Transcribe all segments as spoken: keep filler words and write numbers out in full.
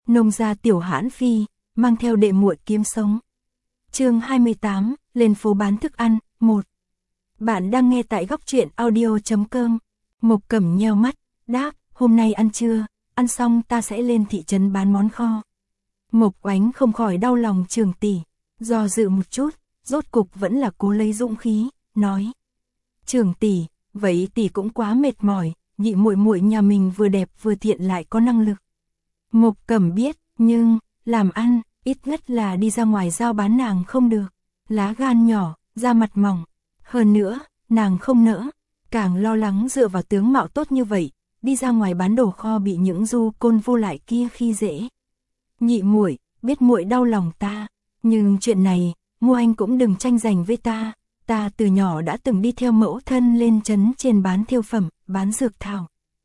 nông gia Tiểu Hãn Phi, mang theo đệ muội kiếm sống. Chương hai mươi tám, lên phố bán thức ăn, một. Bạn đang nghe tại góc truyện audio chấm com. Mộc Cẩm nheo mắt, đáp, hôm nay ăn trưa, ăn xong ta sẽ lên thị trấn bán món kho. Mộc Oánh không khỏi đau lòng Trường tỷ, do dự một chút, rốt cục vẫn là cố lấy dũng khí, nói: Trường tỷ, vậy tỷ cũng quá mệt mỏi, nhị muội muội nhà mình vừa đẹp vừa thiện lại có năng lực. Mộc Cẩm biết, nhưng làm ăn, ít nhất là đi ra ngoài giao bán nàng không được, lá gan nhỏ, da mặt mỏng, hơn nữa, nàng không nỡ, càng lo lắng dựa vào tướng mạo tốt như vậy, đi ra ngoài bán đồ kho bị những du côn vô lại kia khi dễ. Nhị muội, biết muội đau lòng ta, nhưng chuyện này, Ngô Anh cũng đừng tranh giành với ta, ta từ nhỏ đã từng đi theo mẫu thân lên trấn trên bán thêu phẩm, bán dược thảo.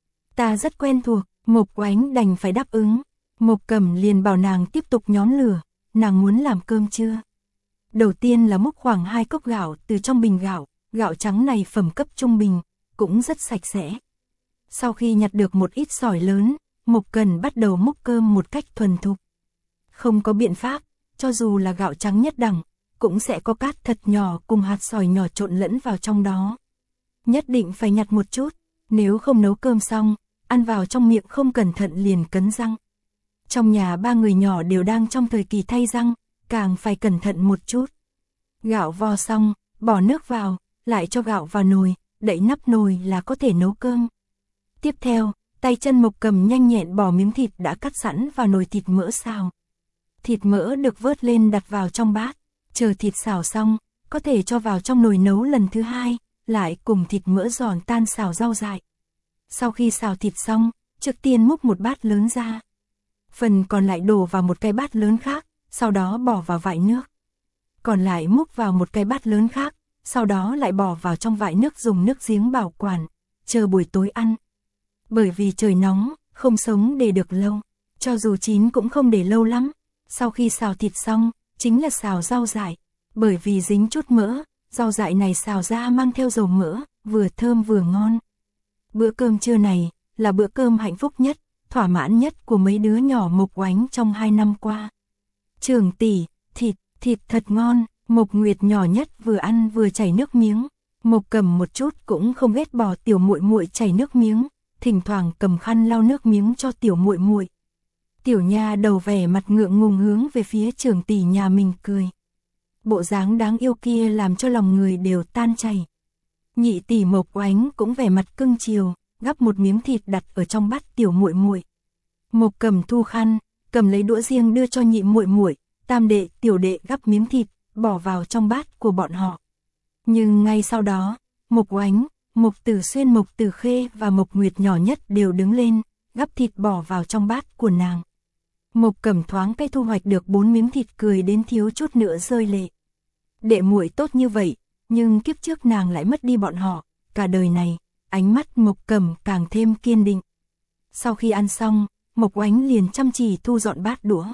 Ta rất quen thuộc, Mộc Oánh đành phải đáp ứng. Mộc Cẩm liền bảo nàng tiếp tục nhóm lửa, nàng muốn làm cơm trưa. Đầu tiên là múc khoảng hai cốc gạo từ trong bình gạo, gạo trắng này phẩm cấp trung bình, cũng rất sạch sẽ. Sau khi nhặt được một ít sỏi lớn, Mộc Cẩm bắt đầu múc cơm một cách thuần thục. Không có biện pháp, cho dù là gạo trắng nhất đẳng, cũng sẽ có cát thật nhỏ cùng hạt sỏi nhỏ trộn lẫn vào trong đó. Nhất định phải nhặt một chút, nếu không nấu cơm xong, ăn vào trong miệng không cẩn thận liền cấn răng. Trong nhà ba người nhỏ đều đang trong thời kỳ thay răng, càng phải cẩn thận một chút. Gạo vo xong, bỏ nước vào, lại cho gạo vào nồi, đậy nắp nồi là có thể nấu cơm. Tiếp theo, tay chân Mộc Cẩm nhanh nhẹn bỏ miếng thịt đã cắt sẵn vào nồi thịt mỡ xào. Thịt mỡ được vớt lên đặt vào trong bát, chờ thịt xào xong, có thể cho vào trong nồi nấu lần thứ hai, lại cùng thịt mỡ giòn tan xào rau dại. Sau khi xào thịt xong, trước tiên múc một bát lớn ra. Phần còn lại đổ vào một cái bát lớn khác, sau đó bỏ vào vại nước. Còn lại múc vào một cái bát lớn khác, sau đó lại bỏ vào trong vại nước dùng nước giếng bảo quản, chờ buổi tối ăn. Bởi vì trời nóng, không sống để được lâu, cho dù chín cũng không để lâu lắm. Sau khi xào thịt xong, chính là xào rau dại, bởi vì dính chút mỡ, rau dại này xào ra mang theo dầu mỡ, vừa thơm vừa ngon. Bữa cơm trưa này, là bữa cơm hạnh phúc nhất, thỏa mãn nhất của mấy đứa nhỏ Mộc Oánh trong hai năm qua. Trường tỷ, thịt, thịt thật ngon, Mộc Nguyệt nhỏ nhất vừa ăn vừa chảy nước miếng. Mộc Cẩm một chút cũng không ghét bỏ tiểu muội muội chảy nước miếng, thỉnh thoảng cầm khăn lau nước miếng cho tiểu muội muội. Tiểu nha đầu vẻ mặt ngượng ngùng hướng về phía Trường tỷ nhà mình cười. Bộ dáng đáng yêu kia làm cho lòng người đều tan chảy. Nhị tỷ Mộc Oánh cũng vẻ mặt cưng chiều, gắp một miếng thịt đặt ở trong bát tiểu muội muội. Mộc Cẩm thu khăn, cầm lấy đũa riêng đưa cho nhị muội muội, tam đệ, tiểu đệ gắp miếng thịt, bỏ vào trong bát của bọn họ. Nhưng ngay sau đó, Mộc Oánh, Mộc Tử Xuyên, Mộc Tử Khê và Mộc Nguyệt nhỏ nhất đều đứng lên, gắp thịt bỏ vào trong bát của nàng. Mộc Cẩm thoáng cái thu hoạch được bốn miếng thịt cười đến thiếu chút nữa rơi lệ. Đệ muội tốt như vậy, nhưng kiếp trước nàng lại mất đi bọn họ, cả đời này, ánh mắt Mộc Cẩm càng thêm kiên định. Sau khi ăn xong, Mộc Oánh liền chăm chỉ thu dọn bát đũa.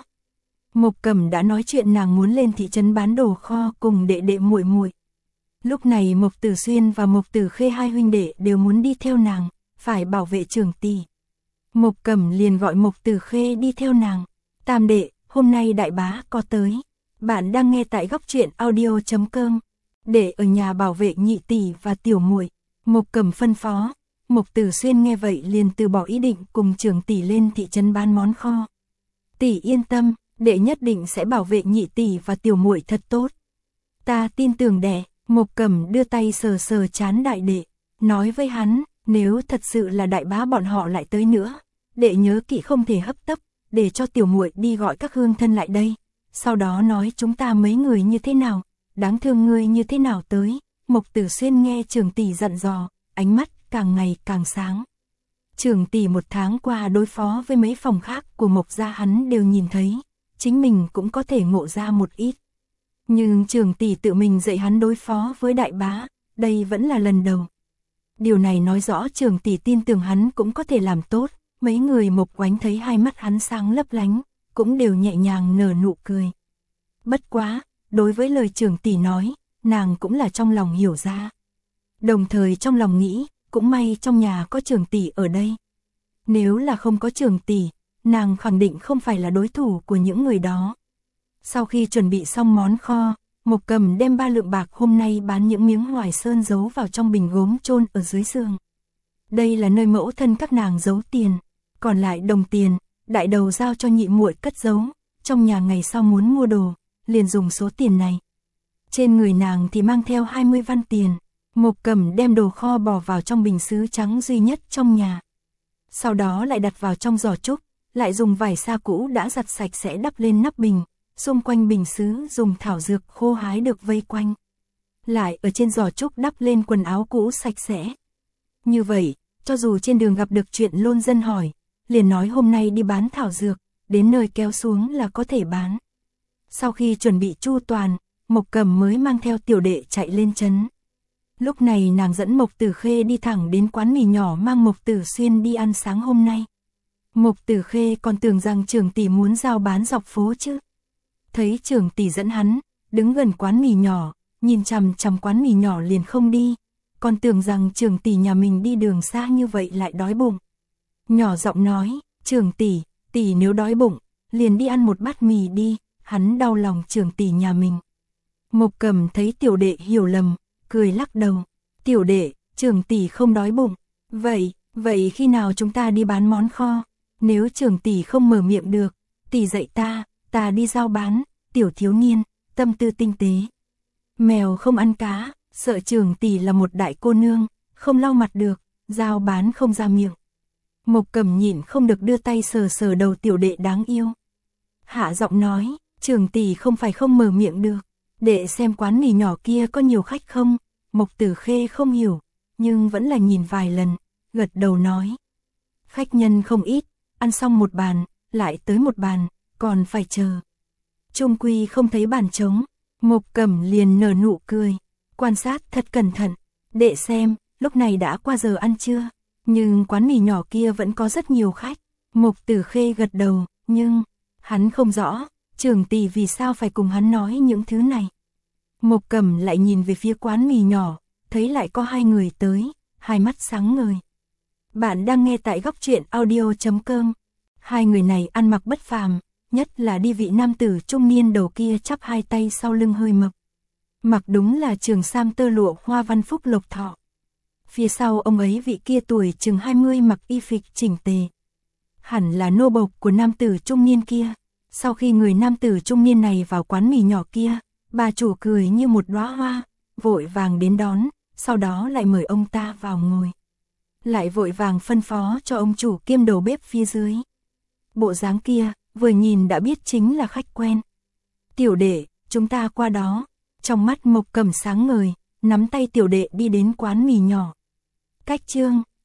Mộc Cẩm đã nói chuyện nàng muốn lên thị trấn bán đồ kho cùng đệ đệ muội muội. Lúc này Mộc Tử Xuyên và Mộc Tử Khê hai huynh đệ đều muốn đi theo nàng, phải bảo vệ Trường tỷ. Mộc Cẩm liền gọi Mộc Tử Khê đi theo nàng. Tam đệ, hôm nay đại bá có tới. Bạn đang nghe tại góc truyện audio chấm com. Để ở nhà bảo vệ nhị tỷ và tiểu muội. Mộc Cẩm phân phó. Mộc Tử Xuyên nghe vậy liền từ bỏ ý định cùng Trường tỷ lên thị trấn bán món kho. Tỷ yên tâm, đệ nhất định sẽ bảo vệ nhị tỷ và tiểu muội thật tốt. Ta tin tưởng đệ. Mộc Cẩm đưa tay sờ sờ trán đại đệ, nói với hắn, nếu thật sự là đại bá bọn họ lại tới nữa, đệ nhớ kỹ không thể hấp tấp, để cho tiểu muội đi gọi các hương thân lại đây, sau đó nói chúng ta mấy người như thế nào, đáng thương ngươi như thế nào tới. Mộc Tử Xuyên nghe Trường tỷ dặn dò, ánh mắt càng ngày càng sáng. Trường tỷ một tháng qua đối phó với mấy phòng khác của Mộc gia hắn đều nhìn thấy, chính mình cũng có thể ngộ ra một ít. Nhưng Trường tỷ tự mình dạy hắn đối phó với đại bá, đây vẫn là lần đầu. Điều này nói rõ Trường tỷ tin tưởng hắn cũng có thể làm tốt. Mấy người Mộc Oánh thấy hai mắt hắn sáng lấp lánh, cũng đều nhẹ nhàng nở nụ cười. Bất quá, đối với lời Trường tỷ nói, nàng cũng là trong lòng hiểu ra. Đồng thời trong lòng nghĩ, cũng may trong nhà có Trường tỷ ở đây. Nếu là không có Trường tỷ, nàng khẳng định không phải là đối thủ của những người đó. Sau khi chuẩn bị xong món kho, Mộc Cầm đem ba lượng bạc hôm nay bán những miếng Hoài Sơn giấu vào trong bình gốm chôn ở dưới giường. Đây là nơi mẫu thân các nàng giấu tiền, còn lại đồng tiền, đại đầu giao cho nhị muội cất giấu, trong nhà ngày sau muốn mua đồ, liền dùng số tiền này. Trên người nàng thì mang theo hai mươi văn tiền, Mộc Cầm đem đồ kho bỏ vào trong bình sứ trắng duy nhất trong nhà. Sau đó lại đặt vào trong giỏ trúc, lại dùng vải sa cũ đã giặt sạch sẽ đắp lên nắp bình, xung quanh bình sứ dùng thảo dược khô hái được vây quanh. Lại ở trên giỏ trúc đắp lên quần áo cũ sạch sẽ. Như vậy, cho dù trên đường gặp được chuyện lôn dân hỏi, liền nói hôm nay đi bán thảo dược, đến nơi kéo xuống là có thể bán. Sau khi chuẩn bị chu toàn, Mộc Cầm mới mang theo tiểu đệ chạy lên trấn. Lúc này nàng dẫn Mộc Tử Khê đi thẳng đến quán mì nhỏ mang Mộc Tử Xuyên đi ăn sáng hôm nay. Mộc Tử Khê còn tưởng rằng trưởng tỷ muốn giao bán dọc phố chứ. Thấy trưởng tỷ dẫn hắn, đứng gần quán mì nhỏ, nhìn chằm chằm quán mì nhỏ liền không đi, còn tưởng rằng trưởng tỷ nhà mình đi đường xa như vậy lại đói bụng. Nhỏ giọng nói, trưởng tỷ, tỷ nếu đói bụng, liền đi ăn một bát mì đi, hắn đau lòng trưởng tỷ nhà mình. Mộc Cầm thấy tiểu đệ hiểu lầm, cười lắc đầu, tiểu đệ, trưởng tỷ không đói bụng, vậy, vậy khi nào chúng ta đi bán món kho, nếu trưởng tỷ không mở miệng được, tỷ dạy ta, ta đi giao bán, tiểu thiếu niên, tâm tư tinh tế. Mèo không ăn cá, sợ trưởng tỷ là một đại cô nương, không lau mặt được, giao bán không ra miệng. Mộc Cầm nhịn không được đưa tay sờ sờ đầu tiểu đệ đáng yêu. Hạ giọng nói, trưởng tỷ không phải không mở miệng được, để xem quán mì nhỏ kia có nhiều khách không. Mộc Tử Khê không hiểu, nhưng vẫn là nhìn vài lần, gật đầu nói. Khách nhân không ít, ăn xong một bàn, lại tới một bàn, còn phải chờ. Trung quy không thấy bàn trống, Mộc Cầm liền nở nụ cười, quan sát thật cẩn thận, để xem, lúc này đã qua giờ ăn trưa, nhưng quán mì nhỏ kia vẫn có rất nhiều khách. Mộc Tử Khê gật đầu, nhưng, hắn không rõ, trưởng tỷ vì sao phải cùng hắn nói những thứ này. Mộc Cầm lại nhìn về phía quán mì nhỏ, thấy lại có hai người tới, hai mắt sáng ngời. Bạn đang nghe tại góc truyện audio chấm com. Hai người này ăn mặc bất phàm, nhất là đi vị nam tử trung niên đầu kia chắp hai tay sau lưng hơi mập. Mặc đúng là trường sam tơ lụa hoa văn phúc lộc thọ. Phía sau ông ấy vị kia tuổi chừng hai mươi mặc y phục chỉnh tề. Hẳn là nô bộc của nam tử trung niên kia. Sau khi người nam tử trung niên này vào quán mì nhỏ kia, bà chủ cười như một đóa hoa, vội vàng đến đón, sau đó lại mời ông ta vào ngồi. Lại vội vàng phân phó cho ông chủ kiêm đầu bếp phía dưới. Bộ dáng kia, vừa nhìn đã biết chính là khách quen. Tiểu đệ, chúng ta qua đó. Trong mắt Mộc Cầm sáng ngời, nắm tay tiểu đệ đi đến quán mì nhỏ. Cách chương